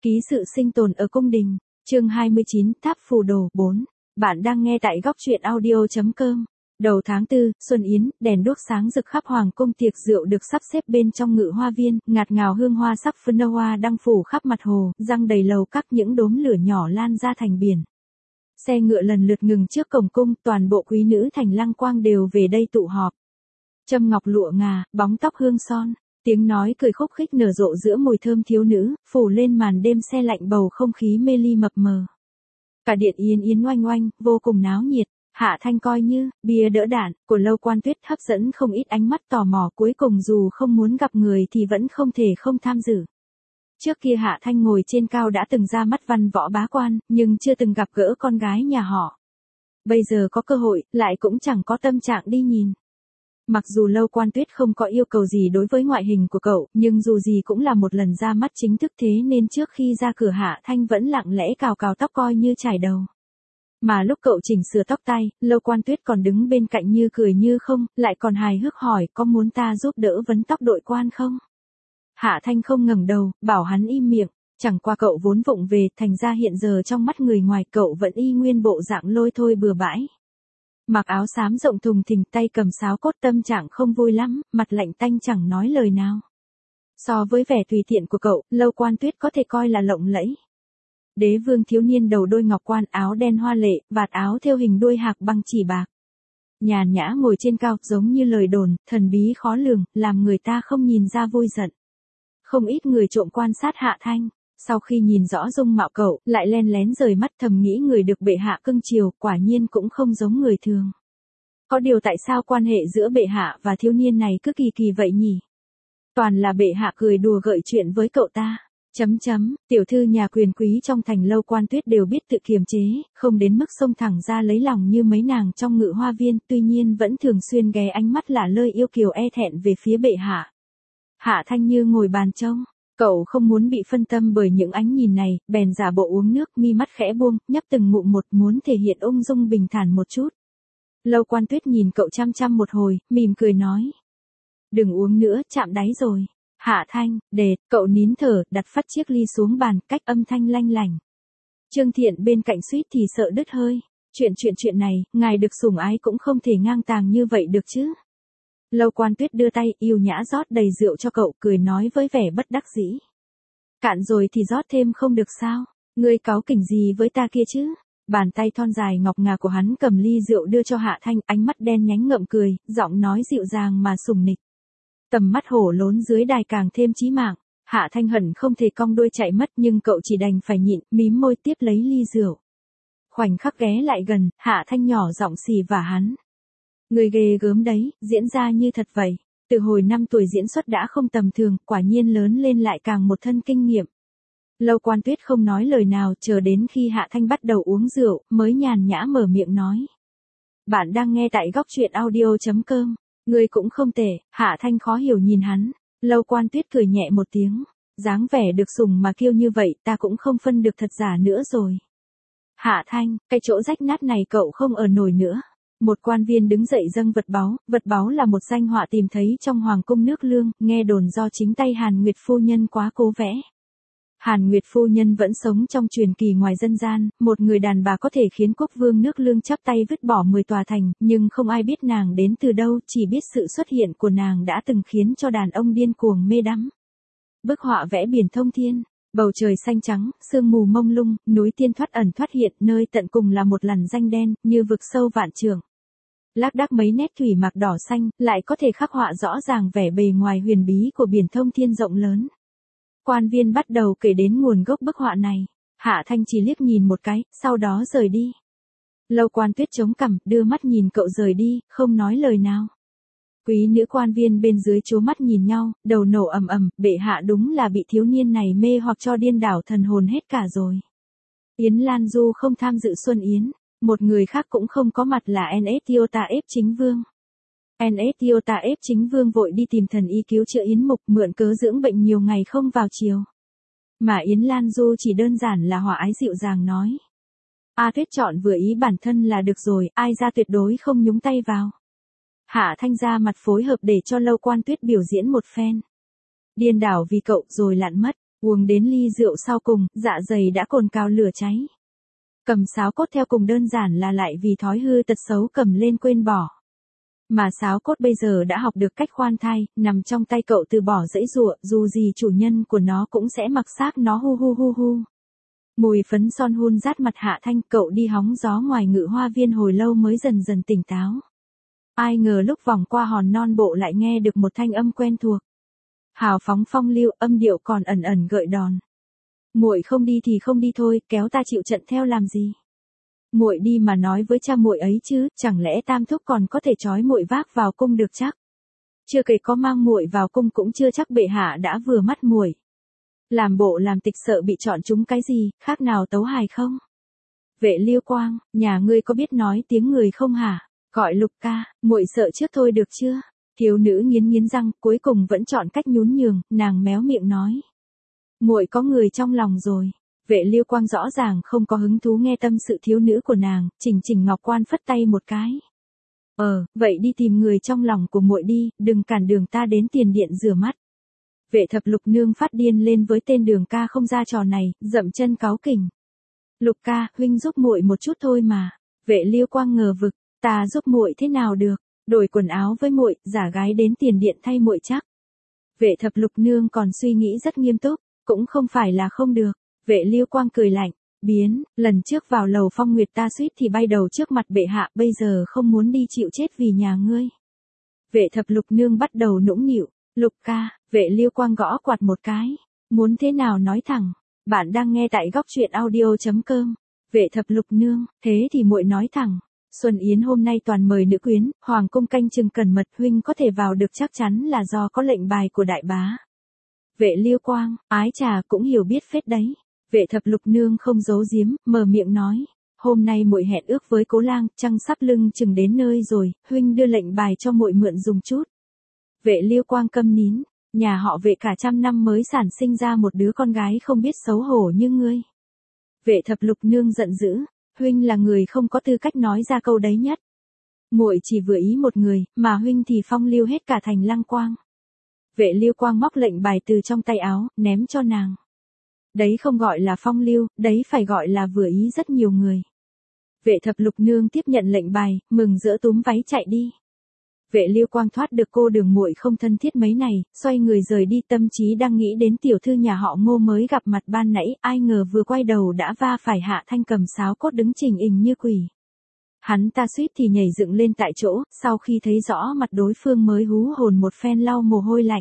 Ký sự sinh tồn ở cung đình, chương 29, Tháp phù đồ 4. Bạn đang nghe tại góc truyện audio.com. Đầu tháng 4, Xuân Yến, đèn đuốc sáng rực khắp hoàng cung, tiệc rượu được sắp xếp bên trong ngự hoa viên, ngạt ngào hương hoa sắc phấn hoa đang phủ khắp mặt hồ, răng đầy lầu các, những đốm lửa nhỏ lan ra thành biển. Xe ngựa lần lượt ngừng trước cổng cung, toàn bộ quý nữ thành Lăng Quang đều về đây tụ họp. Châm ngọc lụa ngà, bóng tóc hương son, tiếng nói cười khúc khích nở rộ giữa mùi thơm thiếu nữ, phủ lên màn đêm se lạnh bầu không khí mê ly mập mờ. Cả điện yên yến oanh oanh, vô cùng náo nhiệt. Hạ Thanh coi như bia đỡ đạn của Lâu Quan Tuyết hấp dẫn không ít ánh mắt tò mò, cuối cùng dù không muốn gặp người thì vẫn không thể không tham dự. Trước kia Hạ Thanh ngồi trên cao đã từng ra mắt văn võ bá quan, nhưng chưa từng gặp gỡ con gái nhà họ. Bây giờ có cơ hội, lại cũng chẳng có tâm trạng đi nhìn. Mặc dù Lâu Quan Tuyết không có yêu cầu gì đối với ngoại hình của cậu, nhưng dù gì cũng là một lần ra mắt chính thức, thế nên trước khi ra cửa Hạ Thanh vẫn lặng lẽ cào cào tóc coi như chải đầu. Mà lúc cậu chỉnh sửa tóc tai, Lâu Quan Tuyết còn đứng bên cạnh như cười như không, lại còn hài hước hỏi có muốn ta giúp đỡ vấn tóc đội quan không? Hạ Thanh không ngẩng đầu, bảo hắn im miệng, chẳng qua cậu vốn vụng về, thành ra hiện giờ trong mắt người ngoài cậu vẫn y nguyên bộ dạng lôi thôi bừa bãi. Mặc áo xám rộng thùng thình, tay cầm sáo cốt, tâm trạng không vui lắm, mặt lạnh tanh chẳng nói lời nào. So với vẻ tùy tiện của cậu, Lâu Quan Tuyết có thể coi là lộng lẫy. Đế vương thiếu niên đầu đôi ngọc quan, áo đen hoa lệ, vạt áo thêu hình đuôi hạc bằng chỉ bạc. Nhàn nhã ngồi trên cao, giống như lời đồn, thần bí khó lường, làm người ta không nhìn ra vui giận. Không ít người trộm quan sát Hạ Thanh, sau khi nhìn rõ dung mạo cậu, lại len lén rời mắt, thầm nghĩ người được bệ hạ cưng chiều, quả nhiên cũng không giống người thường. Có điều tại sao quan hệ giữa bệ hạ và thiếu niên này cứ kỳ kỳ vậy nhỉ? Toàn là bệ hạ cười đùa gợi chuyện với cậu ta. Tiểu thư nhà quyền quý trong thành Lâu Quan Tuyết đều biết tự kiềm chế, không đến mức xông thẳng ra lấy lòng như mấy nàng trong ngự hoa viên, tuy nhiên vẫn thường xuyên ghé ánh mắt lả lơi yêu kiều e thẹn về phía bệ hạ. Hạ Thanh như ngồi bàn trông, cậu không muốn bị phân tâm bởi những ánh nhìn này, bèn giả bộ uống nước, mi mắt khẽ buông, nhấp từng ngụm một, muốn thể hiện ung dung bình thản một chút. Lâu Quan Tuyết nhìn cậu chăm chăm một hồi, mỉm cười nói: đừng uống nữa, chạm đáy rồi. Hạ Thanh, cậu nín thở, đặt phắt chiếc ly xuống bàn, cách âm thanh lanh lảnh. Trương Thiện bên cạnh suýt thì sợ đứt hơi. Chuyện này, ngài được sủng ái cũng không thể ngang tàng như vậy được chứ. Lâu Quan Tuyết đưa tay, yêu nhã rót đầy rượu cho cậu, cười nói với vẻ bất đắc dĩ: cạn rồi thì rót thêm không được sao? Ngươi cáu kỉnh gì với ta kia chứ? Bàn tay thon dài ngọc ngà của hắn cầm ly rượu đưa cho Hạ Thanh, ánh mắt đen nhánh ngậm cười, giọng nói dịu dàng mà sủng nịch. Tầm mắt hổ lốn dưới đài càng thêm chí mạng. Hạ Thanh hận không thể cong đuôi chạy mất, nhưng cậu chỉ đành phải nhịn, mím môi tiếp lấy ly rượu. Khoảnh khắc ghé lại gần, Hạ Thanh nhỏ giọng xì vả hắn: người ghê gớm đấy, diễn ra như thật vậy. Từ hồi 5 tuổi diễn xuất đã không tầm thường, quả nhiên lớn lên lại càng một thân kinh nghiệm. Lâu Quan Tuyết không nói lời nào, chờ đến khi Hạ Thanh bắt đầu uống rượu, mới nhàn nhã mở miệng nói: bạn đang nghe tại góc truyện audio.com. Ngươi cũng không tệ. Hạ Thanh khó hiểu nhìn hắn. Lâu Quan Tuyết cười nhẹ một tiếng. Dáng vẻ được sủng mà kiêu như vậy, ta cũng không phân được thật giả nữa rồi. Hạ Thanh, cái chỗ rách nát này cậu không ở nổi nữa. Một quan viên đứng dậy dâng vật báu là một danh họa tìm thấy trong hoàng cung nước Lương, nghe đồn do chính tay Hàn Nguyệt phu nhân quá cố vẽ. Hàn Nguyệt phu nhân vẫn sống trong truyền kỳ ngoài dân gian, một người đàn bà có thể khiến quốc vương nước Lương chắp tay vứt bỏ 10 tòa thành, nhưng không ai biết nàng đến từ đâu, chỉ biết sự xuất hiện của nàng đã từng khiến cho đàn ông điên cuồng mê đắm. Bức họa vẽ biển thông thiên, bầu trời xanh trắng, sương mù mông lung, núi tiên thoát ẩn thoát hiện, nơi tận cùng là một lằn ranh đen, như vực sâu vạn trượng. Lác đác mấy nét thủy mạc đỏ xanh, lại có thể khắc họa rõ ràng vẻ bề ngoài huyền bí của biển thông thiên rộng lớn. Quan viên bắt đầu kể đến nguồn gốc bức họa này. Hạ Thanh chỉ liếc nhìn một cái, sau đó rời đi. Lâu Quan Tuyết chống cằm, đưa mắt nhìn cậu rời đi, không nói lời nào. Quý nữ quan viên bên dưới trố mắt nhìn nhau, đầu nổ ầm ầm, bệ hạ đúng là bị thiếu niên này mê hoặc cho điên đảo thần hồn hết cả rồi. Yến Lan Du không tham dự Xuân Yến, một người khác cũng không có mặt là Entiota ép chính vương. Entiota ép chính vương vội đi tìm thần y cứu chữa Yến Mục, mượn cớ dưỡng bệnh nhiều ngày không vào chiều. Mà Yến Lan Du chỉ đơn giản là hòa ái dịu dàng nói: A Tuyết chọn vừa ý bản thân là được rồi, ai ra tuyệt đối không nhúng tay vào. Hạ Thanh ra mặt phối hợp để cho Lâu Quan Tuyết biểu diễn một phen. Điên đảo vì cậu rồi lặn mất. Uống đến ly rượu sau cùng, dạ dày đã cồn cào lửa cháy. Cầm sáo cốt theo cùng đơn giản là lại vì thói hư tật xấu cầm lên quên bỏ. Mà sáo cốt bây giờ đã học được cách khoan thai, nằm trong tay cậu từ bỏ dãy giụa, dù gì chủ nhân của nó cũng sẽ mặc xác nó hu hu hu hu. Mùi phấn son hun rát mặt Hạ Thanh, cậu đi hóng gió ngoài ngự hoa viên hồi lâu mới dần dần tỉnh táo. Ai ngờ lúc vòng qua hòn non bộ lại nghe được một thanh âm quen thuộc. Hào phóng phong lưu, âm điệu còn ẩn ẩn gợi đòn. Muội không đi thì không đi thôi, kéo ta chịu trận theo làm gì? Muội đi mà nói với cha muội ấy chứ, chẳng lẽ Tam thúc còn có thể trói muội vác vào cung được chắc? Chưa kể có mang muội vào cung cũng chưa chắc bệ hạ đã vừa mắt muội. Làm bộ làm tịch sợ bị chọn chúng cái gì, khác nào tấu hài không? Vệ Liêu Quang, nhà ngươi có biết nói tiếng người không hả? Gọi Lục ca, muội sợ trước thôi được chưa? Thiếu nữ nghiến nghiến răng, cuối cùng vẫn chọn cách nhún nhường, nàng méo miệng nói. Muội có người trong lòng rồi. Vệ Liêu Quang rõ ràng không có hứng thú nghe tâm sự thiếu nữ của nàng, Trình Ngọc Quan phất tay một cái. Vậy đi tìm người trong lòng của muội đi, đừng cản đường ta đến tiền điện rửa mắt. Vệ Thập Lục Nương phát điên lên với tên Đường ca không ra trò này, dậm chân cáu kỉnh. Lục ca, huynh giúp muội một chút thôi mà. Vệ Liêu Quang ngờ vực, ta giúp muội thế nào được? Đổi quần áo với muội, giả gái đến tiền điện thay muội chắc. Vệ Thập Lục Nương còn suy nghĩ rất nghiêm túc, cũng không phải là không được. Vệ Liêu Quang cười lạnh, biến, lần trước vào lầu Phong Nguyệt ta suýt thì bay đầu trước mặt bệ hạ, bây giờ không muốn đi chịu chết vì nhà ngươi. Vệ Thập Lục Nương bắt đầu nũng nịu, Lục ca, Vệ Liêu Quang gõ quạt một cái, muốn thế nào nói thẳng, bạn đang nghe tại góc truyện audio.com. Vệ Thập Lục Nương, thế thì muội nói thẳng. Xuân Yến hôm nay toàn mời nữ quyến, hoàng cung canh chừng cẩn mật, huynh có thể vào được chắc chắn là do có lệnh bài của đại bá. Vệ Liêu Quang, ái trà cũng hiểu biết phết đấy. Vệ Thập Lục Nương không giấu giếm, mở miệng nói, hôm nay muội hẹn ước với Cố Lang, trăng sắp lưng chừng đến nơi rồi, huynh đưa lệnh bài cho muội mượn dùng chút. Vệ Liêu Quang câm nín, nhà họ Vệ cả trăm năm mới sản sinh ra một đứa con gái không biết xấu hổ như ngươi. Vệ Thập Lục Nương giận dữ, huynh là người không có tư cách nói ra câu đấy nhất. Muội chỉ vừa ý một người, mà huynh thì phong lưu hết cả thành Lăng Quang. Vệ Liêu Quang móc lệnh bài từ trong tay áo, ném cho nàng. Đấy không gọi là phong lưu, đấy phải gọi là vừa ý rất nhiều người. Vệ Thập Lục Nương tiếp nhận lệnh bài, mừng rỡ túm váy chạy đi. Vệ Liêu Quang thoát được cô Đường muội không thân thiết mấy này, xoay người rời đi, tâm trí đang nghĩ đến tiểu thư nhà họ Ngô mới gặp mặt ban nãy, ai ngờ vừa quay đầu đã va phải Hạ Thanh cầm sáo cốt đứng chỉnh ình như quỷ. Hắn ta suýt thì nhảy dựng lên tại chỗ, sau khi thấy rõ mặt đối phương mới hú hồn một phen lau mồ hôi lạnh.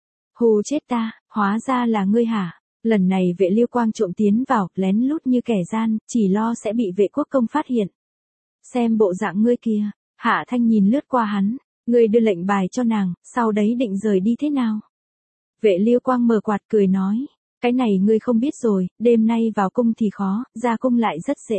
Hù chết ta, hóa ra là ngươi hả? Lần này Vệ Liêu Quang trộm tiến vào, lén lút như kẻ gian, chỉ lo sẽ bị Vệ Quốc Công phát hiện. Xem bộ dạng ngươi kia, Hạ Thanh nhìn lướt qua hắn, ngươi đưa lệnh bài cho nàng, sau đấy định rời đi thế nào? Vệ Liêu Quang mở quạt cười nói, cái này ngươi không biết rồi, đêm nay vào cung thì khó, ra cung lại rất dễ.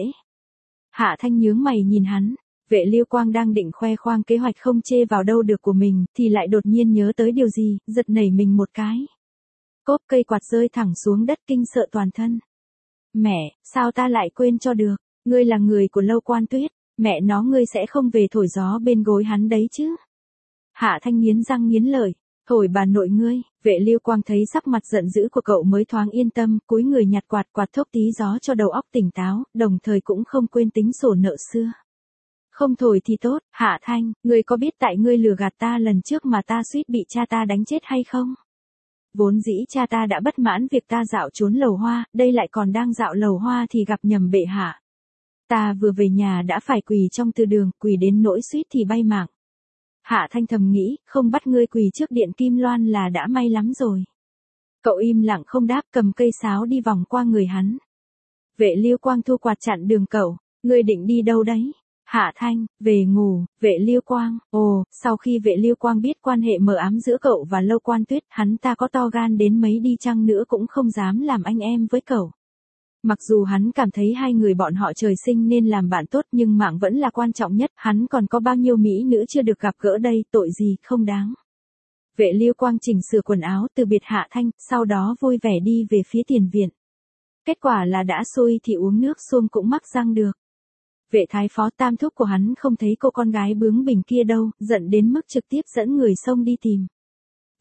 Hạ Thanh nhướng mày nhìn hắn, Vệ Liêu Quang đang định khoe khoang kế hoạch không chê vào đâu được của mình, thì lại đột nhiên nhớ tới điều gì, giật nảy mình một cái. Cốp cây quạt rơi thẳng xuống đất kinh sợ toàn thân. Mẹ, sao ta lại quên cho được, ngươi là người của Lâu Quan Tuyết, mẹ nó ngươi sẽ không về thổi gió bên gối hắn đấy chứ. Hạ Thanh nghiến răng nghiến lợi, thổi bà nội ngươi. Vệ Liêu Quang thấy sắc mặt giận dữ của cậu mới thoáng yên tâm, cúi người nhặt quạt thốc tí gió cho đầu óc tỉnh táo, đồng thời cũng không quên tính sổ nợ xưa. Không thổi thì tốt, Hạ Thanh, ngươi có biết tại ngươi lừa gạt ta lần trước mà ta suýt bị cha ta đánh chết hay không? Vốn dĩ cha ta đã bất mãn việc ta dạo trốn lầu hoa, đây lại còn đang dạo lầu hoa thì gặp nhầm bệ hạ. Ta vừa về nhà đã phải quỳ trong từ đường, quỳ đến nỗi suýt thì bay mạng. Hạ Thanh thầm nghĩ, không bắt ngươi quỳ trước điện Kim Loan là đã may lắm rồi. Cậu im lặng không đáp, cầm cây sáo đi vòng qua người hắn. Vệ Liêu Quang thu quạt chặn đường cậu, ngươi định đi đâu đấy? Hạ Thanh, về ngủ. Vệ Liêu Quang, sau khi Vệ Liêu Quang biết quan hệ mờ ám giữa cậu và Lâu Quan Tuyết, hắn ta có to gan đến mấy đi chăng nữa cũng không dám làm anh em với cậu. Mặc dù hắn cảm thấy hai người bọn họ trời sinh nên làm bạn tốt, nhưng mạng vẫn là quan trọng nhất, hắn còn có bao nhiêu mỹ nữ chưa được gặp gỡ đây, tội gì không đáng. Vệ Liêu Quang chỉnh sửa quần áo từ biệt Hạ Thanh, sau đó vui vẻ đi về phía tiền viện. Kết quả là đã xui thì uống nước xuông cũng mắc răng được. Vệ thái phó Tam thúc của hắn không thấy cô con gái bướng bỉnh kia đâu, giận đến mức trực tiếp dẫn người xông đi tìm.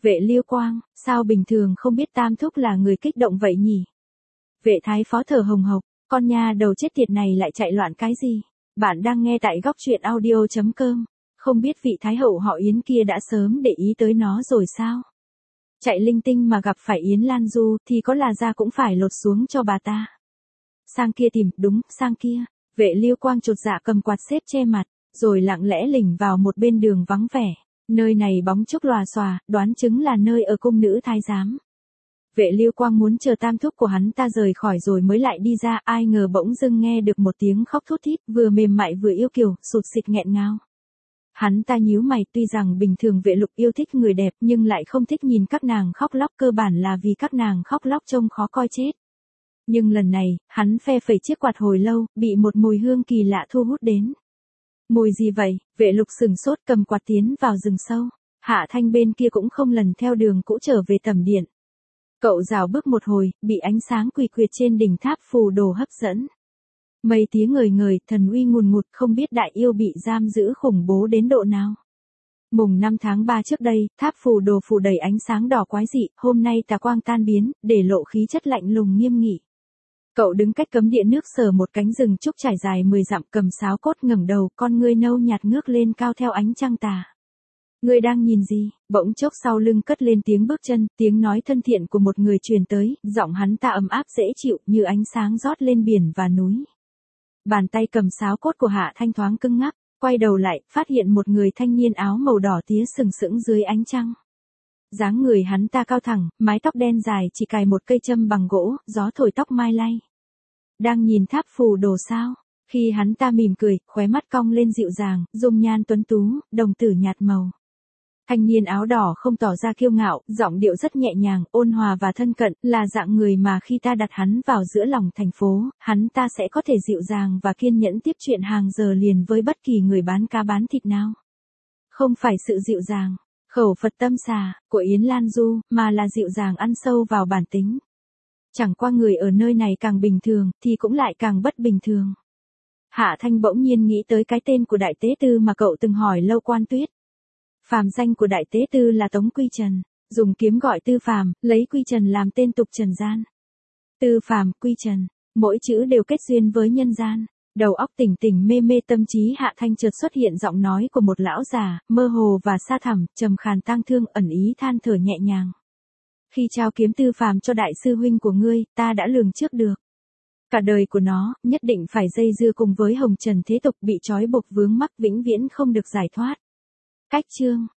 Vệ Liêu Quang, sao bình thường không biết Tam Thúc là người kích động vậy nhỉ? Vệ Thái Phó thở hồng hộc, con nha đầu chết tiệt này lại chạy loạn cái gì? Bạn đang nghe tại góc truyện audio.com. Không biết vị Thái Hậu họ Yến kia đã sớm để ý tới nó rồi sao? Chạy linh tinh mà gặp phải Yến Lan Du thì có là ra cũng phải lột xuống cho bà ta. Sang kia tìm, đúng, sang kia. Vệ Liêu Quang chột dạ cầm quạt xếp che mặt, rồi lặng lẽ lỉnh vào một bên đường vắng vẻ. Nơi này bóng chốc lòa xòa, đoán chứng là nơi ở cung nữ thái giám. Vệ Liêu Quang muốn chờ Tam Thúc của hắn ta rời khỏi rồi mới lại đi ra, ai ngờ bỗng dưng nghe được một tiếng khóc thút thít, vừa mềm mại vừa yêu kiều, sụt sịt nghẹn ngào. Hắn ta nhíu mày, tuy rằng bình thường Vệ Lục yêu thích người đẹp nhưng lại không thích nhìn các nàng khóc lóc, cơ bản là vì các nàng khóc lóc trông khó coi chết. Nhưng lần này, hắn phe phẩy chiếc quạt hồi lâu, bị một mùi hương kỳ lạ thu hút đến. Mùi gì vậy? Vệ Lục sừng sốt cầm quạt tiến vào rừng sâu. Hạ Thanh bên kia cũng không lần theo đường cũ trở về tầm điện. Cậu rảo bước một hồi, bị ánh sáng quỳ quyệt trên đỉnh tháp phù đồ hấp dẫn. Mây tía ngời ngời, thần uy ngùn ngụt, không biết đại yêu bị giam giữ khủng bố đến độ nào. Mùng 5 tháng 3 trước đây, tháp phù đồ phủ đầy ánh sáng đỏ quái dị, hôm nay tà quang tan biến, để lộ khí chất lạnh lùng nghiêm nghị. Cậu đứng cách cấm địa nước sờ một cánh rừng trúc trải dài 10 dặm, cầm sáo cốt, ngẩng đầu, con ngươi nâu nhạt ngước lên cao theo ánh trăng tà. Ngươi đang nhìn gì? Bỗng chốc sau lưng cất lên tiếng bước chân, tiếng nói thân thiện của một người truyền tới, giọng hắn ta ấm áp dễ chịu như ánh sáng rót lên biển và núi. Bàn tay cầm sáo cốt của Hạ Thanh thoáng cứng ngắc, quay đầu lại, phát hiện một người thanh niên áo màu đỏ tía sừng sững dưới ánh trăng. Dáng người hắn ta cao thẳng, mái tóc đen dài, chỉ cài một cây châm bằng gỗ, gió thổi tóc mai lay. Đang nhìn tháp phù đồ sao? Khi hắn ta mỉm cười, khóe mắt cong lên dịu dàng, dung nhan tuấn tú, đồng tử nhạt màu. Thanh niên áo đỏ không tỏ ra kiêu ngạo, giọng điệu rất nhẹ nhàng, ôn hòa và thân cận, là dạng người mà khi ta đặt hắn vào giữa lòng thành phố, hắn ta sẽ có thể dịu dàng và kiên nhẫn tiếp chuyện hàng giờ liền với bất kỳ người bán cá bán thịt nào. Không phải sự dịu dàng, khẩu Phật tâm xà, của Yến Lan Du, mà là dịu dàng ăn sâu vào bản tính. Chẳng qua người ở nơi này càng bình thường, thì cũng lại càng bất bình thường. Hạ Thanh bỗng nhiên nghĩ tới cái tên của Đại Tế Tư mà cậu từng hỏi Lâu Quan Tuyết. Phàm danh của Đại Tế Tư là Tống Quy Trần, dùng kiếm gọi Tư Phàm, lấy Quy Trần làm tên tục trần gian. Tư Phàm, Quy Trần, mỗi chữ đều kết duyên với nhân gian. Đầu óc tỉnh tỉnh mê mê, tâm trí Hạ Thanh chợt xuất hiện giọng nói của một lão già, mơ hồ và xa thẳm, trầm khàn tang thương, ẩn ý than thở nhẹ nhàng. Khi trao kiếm Tư Phàm cho đại sư huynh của ngươi, ta đã lường trước được. Cả đời của nó, nhất định phải dây dưa cùng với hồng trần thế tục, bị trói buộc vướng mắc vĩnh viễn không được giải thoát. Cách chương